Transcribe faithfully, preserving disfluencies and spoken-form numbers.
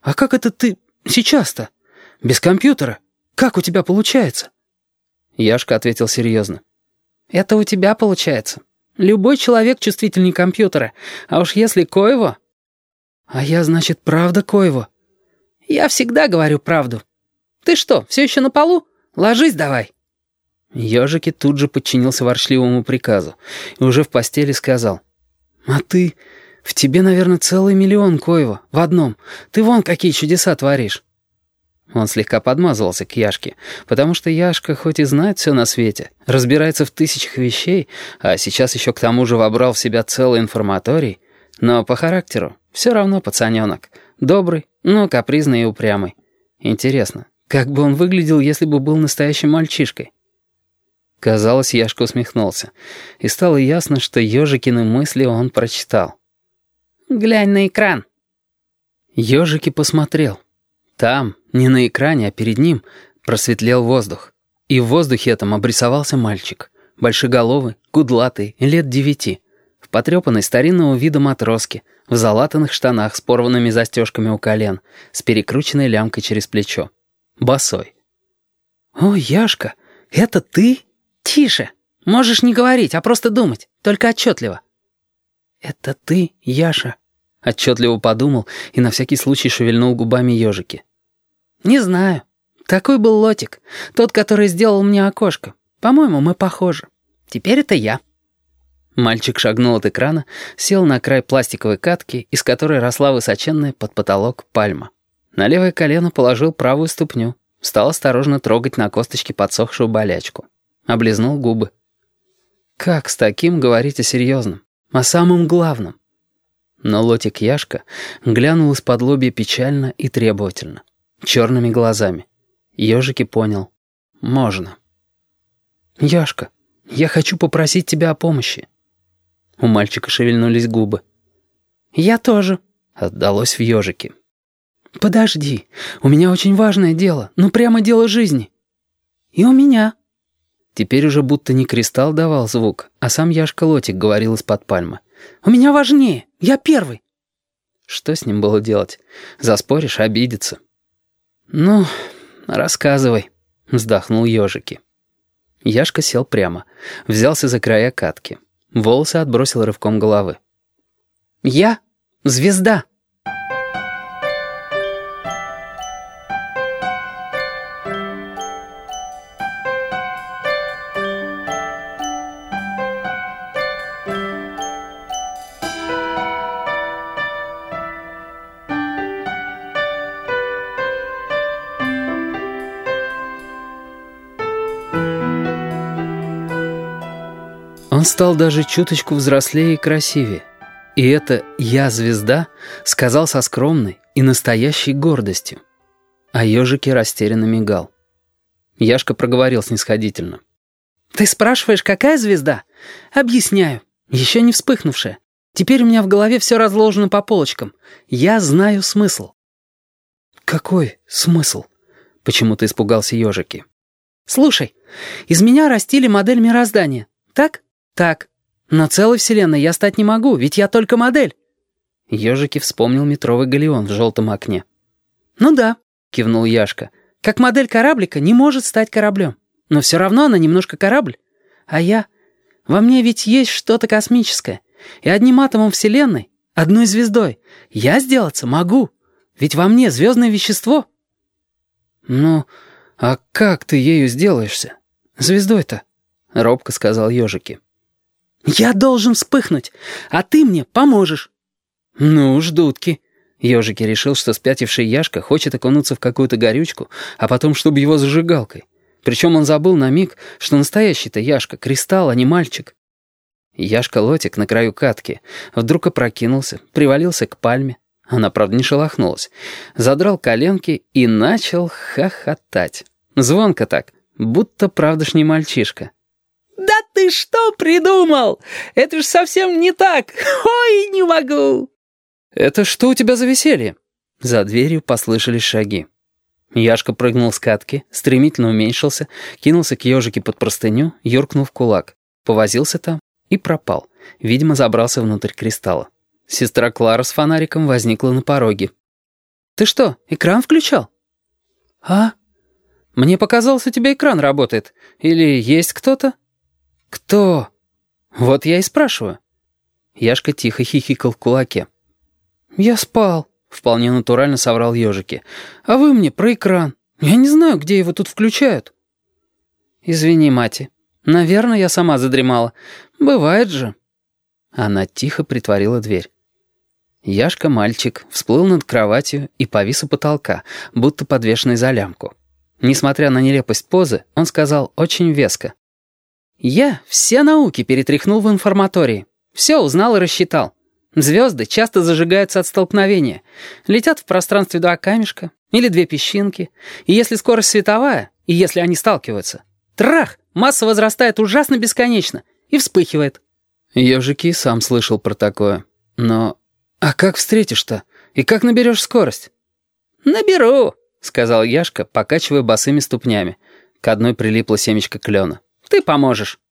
А как это ты сейчас-то? Без компьютера? Как у тебя получается?» Яшка ответил серьезно. «Это у тебя получается. Любой человек чувствительнее компьютера. А уж если Коево...» «А я, значит, правда Коево?» «Я всегда говорю правду. Ты что, все еще на полу? Ложись давай». Ёжики тут же подчинился ворчливому приказу и уже в постели сказал: «А ты... В тебе, наверное, целый миллион, Коева, в одном. Ты вон какие чудеса творишь». Он слегка подмазывался к Яшке, потому что Яшка хоть и знает все на свете, разбирается в тысячах вещей, а сейчас еще к тому же вобрал в себя целый информаторий, но по характеру все равно пацаненок. Добрый, но капризный и упрямый. Интересно, как бы он выглядел, если бы был настоящим мальчишкой? Казалось, Яшка усмехнулся, и стало ясно, что Ёжикины мысли он прочитал. «Глянь на экран». Ёжики посмотрел. Там, не на экране, а перед ним, просветлел воздух. И в воздухе этом обрисовался мальчик. Большеголовый, кудлатый, лет девяти. В потрепанной старинного вида матроске, в залатанных штанах с порванными застежками у колен, с перекрученной лямкой через плечо. Босой. «О, Яшка, это ты?» «Тише! Можешь не говорить, а просто думать, только отчетливо». «Это ты, Яша?» — отчетливо подумал и на всякий случай шевельнул губами Ёжики. «Не знаю. Такой был Лотик, тот, который сделал мне окошко. По-моему, мы похожи. Теперь это я». Мальчик шагнул от экрана, сел на край пластиковой катки, из которой росла высоченная под потолок пальма. На левое колено положил правую ступню, стал осторожно трогать на косточке подсохшую болячку. Облизнул губы. Как с таким говорить о серьезном, о самом главном? Но Лотик Яшка глянул из-под лобья печально и требовательно, черными глазами. Ёжики понял. Можно. «Яшка, я хочу попросить тебя о помощи». У мальчика шевельнулись губы. «Я тоже», — отдалось в Ёжике. «Подожди, у меня очень важное дело, ну прямо дело жизни». «И у меня». Теперь уже будто не кристалл давал звук, а сам Яшка Лотик говорил из-под пальмы. «У меня важнее, я первый». Что с ним было делать? Заспоришь — обидится. «Ну, рассказывай», — вздохнул Ёжики. Яшка сел прямо, взялся за края катки. Волосы отбросил рывком головы. «Я — звезда». Он стал даже чуточку взрослее и красивее. И это «я звезда» сказал со скромной и настоящей гордостью. А Ёжики растерянно мигал. Яшка проговорил снисходительно. «Ты спрашиваешь, какая звезда? Объясняю. Еще не вспыхнувшая. Теперь у меня в голове все разложено по полочкам. Я знаю смысл». «Какой смысл?» — почему-то испугался Ёжики. «Слушай, из меня растили модель мироздания. Так? Так. Но целой вселенной я стать не могу, ведь я только модель». Ёжики вспомнил метровый галеон в желтом окне. «Ну да», — кивнул Яшка. «Как модель кораблика не может стать кораблем. Но все равно она немножко корабль. А я... Во мне ведь есть что-то космическое. И одним атомом вселенной, одной звездой, я сделаться могу. Ведь во мне звездное вещество». «Ну, а как ты ею сделаешься? Звездой-то?» — робко сказал Ёжики. «Я должен вспыхнуть, а ты мне поможешь». «Ну уж, дудки». Ёжики решил, что спятивший Яшка хочет окунуться в какую-то горючку, а потом, чтобы его зажигалкой. Причем он забыл на миг, что настоящий-то Яшка — кристалл, а не мальчик. Яшка Лотик на краю катки вдруг опрокинулся, привалился к пальме. Она, правда, не шелохнулась. Задрал коленки и начал хохотать. Звонко так, будто правдошний мальчишка. «Да ты что придумал? Это ж совсем не так! Ой, не могу!» «Это что у тебя за веселье?» За дверью послышались шаги. Яшка прыгнул с катки, стремительно уменьшился, кинулся к Ёжике под простыню, юркнул в кулак. Повозился там и пропал. Видимо, забрался внутрь кристалла. Сестра Клара с фонариком возникла на пороге. Ты что, экран включал? А? Мне показалось, у тебя экран работает. Или есть кто-то? Кто? Вот я и спрашиваю. Яшка тихо хихикал в кулаке. Я спал, вполне натурально соврал ежики. А вы мне про экран. Я не знаю, где его тут включают. Извини, Мати. Наверное, я сама задремала. Бывает же. Она тихо притворила дверь. Яшка-мальчик всплыл над кроватью и повис у потолка, будто подвешенный за лямку. Несмотря на нелепость позы, он сказал очень веско. «Я все науки перетряхнул в информатории. Все узнал и рассчитал. Звезды часто зажигаются от столкновения. Летят в пространстве два камешка или две песчинки. И если скорость световая, и если они сталкиваются, трах, масса возрастает ужасно бесконечно и вспыхивает». Ежик и сам слышал про такое. Но... «А как встретишь-то? И как наберешь скорость?» «Наберу», — сказал Яшка, покачивая босыми ступнями. К одной прилипло семечко клена. «Ты поможешь».